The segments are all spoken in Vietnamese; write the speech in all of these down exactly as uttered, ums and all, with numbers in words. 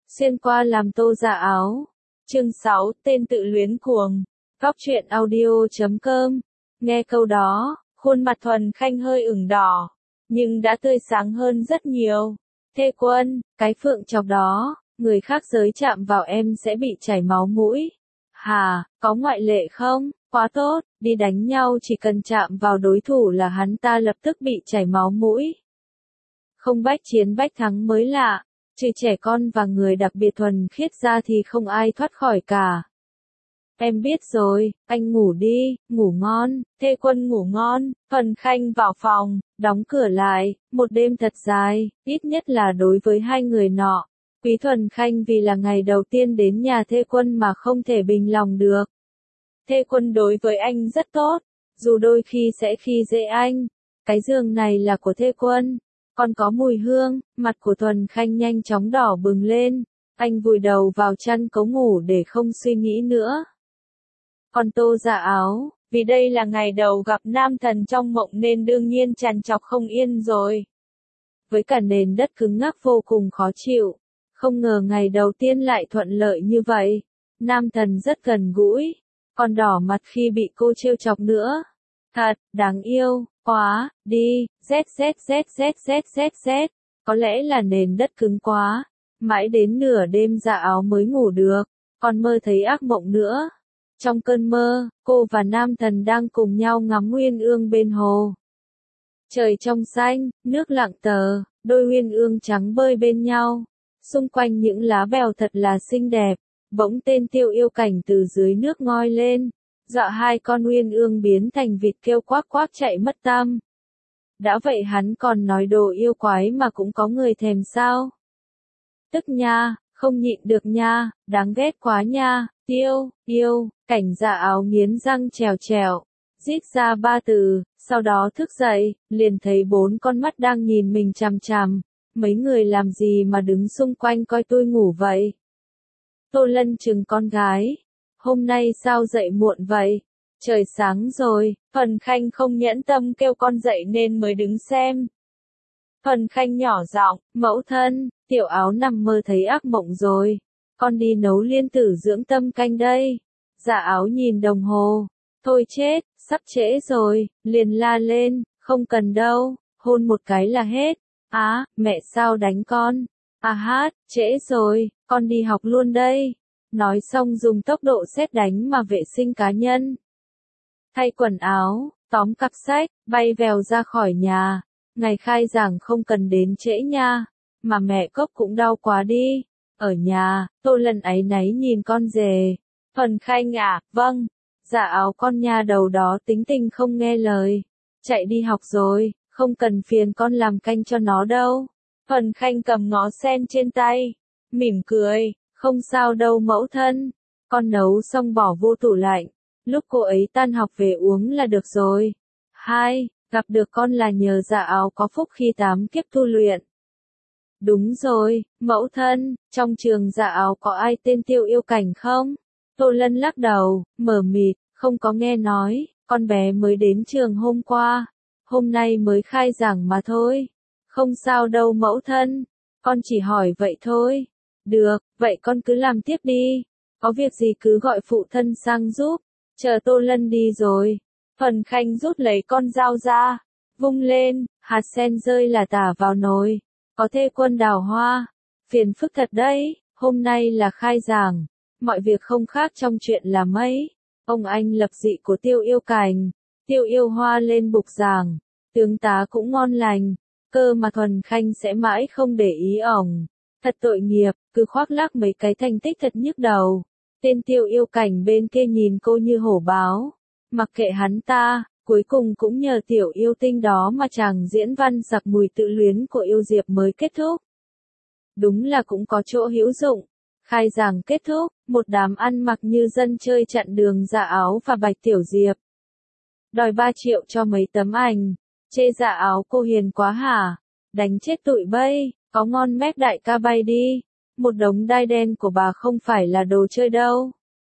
Xuyên qua làm tô dạ áo. Chương sáu, tên tự luyến cuồng. Góc truyện audio chấm com. Nghe câu đó, khuôn mặt Thuần Khanh hơi ửng đỏ, nhưng đã tươi sáng hơn rất nhiều. Thê Quân, cái phượng chọc đó, người khác giới chạm vào em sẽ bị chảy máu mũi. Hà, có ngoại lệ không? Quá tốt, đi đánh nhau chỉ cần chạm vào đối thủ là hắn ta lập tức bị chảy máu mũi. Không bách chiến bách thắng mới lạ, trừ trẻ con và người đặc biệt thuần khiết ra thì không ai thoát khỏi cả. Em biết rồi, anh ngủ đi, ngủ ngon. Thê Quân ngủ ngon. Thuần Khanh vào phòng, đóng cửa lại. Một đêm thật dài, ít nhất là đối với hai người nọ. Quý Thuần Khanh vì là ngày đầu tiên đến nhà Thê Quân mà không thể bình lòng được. Thê Quân đối với anh rất tốt, dù đôi khi sẽ khi dễ anh. Cái giường này là của Thê Quân, còn có mùi hương. Mặt của Thuần Khanh nhanh chóng đỏ bừng lên. Anh vùi đầu vào chăn cấu ngủ để không suy nghĩ nữa. Còn tô dạ áo, vì đây là ngày đầu gặp nam thần trong mộng nên đương nhiên trằn trọc không yên rồi. Với cả nền đất cứng ngắc vô cùng khó chịu, không ngờ ngày đầu tiên lại thuận lợi như vậy. Nam thần rất gần gũi, còn đỏ mặt khi bị cô trêu chọc nữa. Thật, đáng yêu, quá, đi, z z z z z z z. Có lẽ là nền đất cứng quá, mãi đến nửa đêm dạ áo mới ngủ được, còn mơ thấy ác mộng nữa. Trong cơn mơ, cô và nam thần đang cùng nhau ngắm uyên ương bên hồ. Trời trong xanh, nước lặng tờ, đôi uyên ương trắng bơi bên nhau. Xung quanh những lá bèo thật là xinh đẹp, bỗng tên Tiêu Yêu Cảnh từ dưới nước ngoi lên, dọa hai con uyên ương biến thành vịt kêu quác quác chạy mất tăm. Đã vậy hắn còn nói đồ yêu quái mà cũng có người thèm sao? Tức nha, không nhịn được nha, đáng ghét quá nha. Tiêu, yêu, cảnh dạ áo nghiến răng trèo trèo, rít ra ba từ, sau đó thức dậy, liền thấy bốn con mắt đang nhìn mình chằm chằm. Mấy người làm gì mà đứng xung quanh coi tôi ngủ vậy? Tô Lân chừng con gái. Hôm nay sao dậy muộn vậy? Trời sáng rồi. Thuần Khanh không nhẫn tâm kêu con dậy nên mới đứng xem. Thuần Khanh nhỏ giọng, mẫu thân, tiểu áo nằm mơ thấy ác mộng rồi. Con đi nấu liên tử dưỡng tâm canh đây. Dạ áo nhìn đồng hồ. Thôi chết, sắp trễ rồi, liền la lên, không cần đâu, hôn một cái là hết. Á, à, mẹ sao đánh con? À hát, trễ rồi, con đi học luôn đây. Nói xong dùng tốc độ sét đánh mà vệ sinh cá nhân. Thay quần áo, tóm cặp sách, bay vèo ra khỏi nhà. Ngày khai giảng không cần đến trễ nha. Mà mẹ cốc cũng đau quá đi. Ở nhà, Tô Lân áy náy nhìn con rể. Thuần Khanh à, vâng. Dạ áo con nha đầu đó tính tình không nghe lời. Chạy đi học rồi, không cần phiền con làm canh cho nó đâu. Thuần Khanh cầm ngó sen trên tay, mỉm cười, không sao đâu mẫu thân. Con nấu xong bỏ vô tủ lạnh, lúc cô ấy tan học về uống là được rồi. Hai, gặp được con là nhờ dạ áo có phúc khi tám kiếp tu luyện. Đúng rồi, mẫu thân, trong trường dạ áo có ai tên Tiêu Yêu Cảnh không? Tô Lân lắc đầu, mờ mịt, không có nghe nói, con bé mới đến trường hôm qua, hôm nay mới khai giảng mà thôi. Không sao đâu mẫu thân, con chỉ hỏi vậy thôi. Được, vậy con cứ làm tiếp đi, có việc gì cứ gọi phụ thân sang giúp. Chờ Tô Lân đi rồi, Thuần Khanh rút lấy con dao ra, vung lên, hạt sen rơi là tả vào nồi. Có Thê Quân đào hoa, phiền phức thật đấy, hôm nay là khai giảng, mọi việc không khác trong chuyện là mấy. Ông anh lập dị của Tiêu Yêu Cảnh, Tiêu Yêu Hoa lên bục giảng, tướng tá cũng ngon lành, cơ mà Thuần Khanh sẽ mãi không để ý ổng. Thật tội nghiệp, cứ khoác lác mấy cái thành tích thật nhức đầu. Tên Tiêu Yêu Cảnh bên kia nhìn cô như hổ báo, mặc kệ hắn ta. Cuối cùng cũng nhờ tiểu yêu tinh đó mà chàng diễn văn giặc mùi tự luyến của yêu diệp mới kết thúc. Đúng là cũng có chỗ hữu dụng. Khai giảng kết thúc, một đám ăn mặc như dân chơi chặn đường dạ áo và Bạch Tiểu Diệp. Đòi ba triệu cho mấy tấm ảnh. Chê dạ áo cô hiền quá hả? Đánh chết tụi bay, có ngon mép đại ca bay đi. Một đống đai đen của bà không phải là đồ chơi đâu.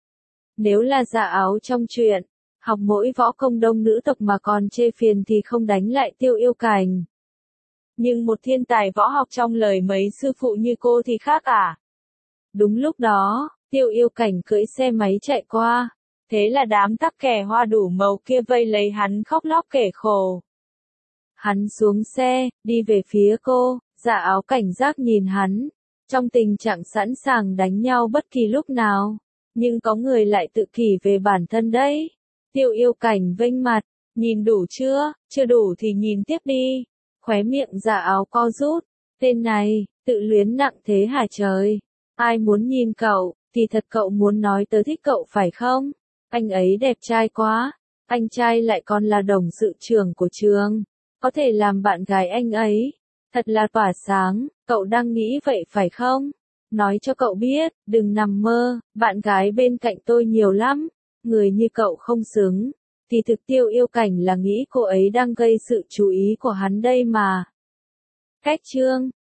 Nếu là dạ áo trong chuyện, học mỗi võ công đông nữ tộc mà còn chê phiền thì không đánh lại Tiêu Yêu Cảnh. Nhưng một thiên tài võ học trong lời mấy sư phụ như cô thì khác à? Đúng lúc đó, Tiêu Yêu Cảnh cưỡi xe máy chạy qua. Thế là đám tắc kè hoa đủ màu kia vây lấy hắn khóc lóc kể khổ. Hắn xuống xe, đi về phía cô, Dạ Áo cảnh giác nhìn hắn, trong tình trạng sẵn sàng đánh nhau bất kỳ lúc nào. Nhưng có người lại tự kỷ về bản thân đấy. Tiêu Yêu Cảnh vênh mặt, nhìn đủ chưa, chưa đủ thì nhìn tiếp đi. Khóe miệng Dạ Áo co rút, tên này, tự luyến nặng thế hả trời. Ai muốn nhìn cậu, thì thật cậu muốn nói tớ thích cậu phải không? Anh ấy đẹp trai quá, anh trai lại còn là đồng sự trưởng của trường, có thể làm bạn gái anh ấy, thật là tỏa sáng, cậu đang nghĩ vậy phải không? Nói cho cậu biết, đừng nằm mơ, bạn gái bên cạnh tôi nhiều lắm, người như cậu không xứng. Thì thực Tiêu Yêu Cảnh là nghĩ cô ấy đang gây sự chú ý của hắn đây mà. Cách chương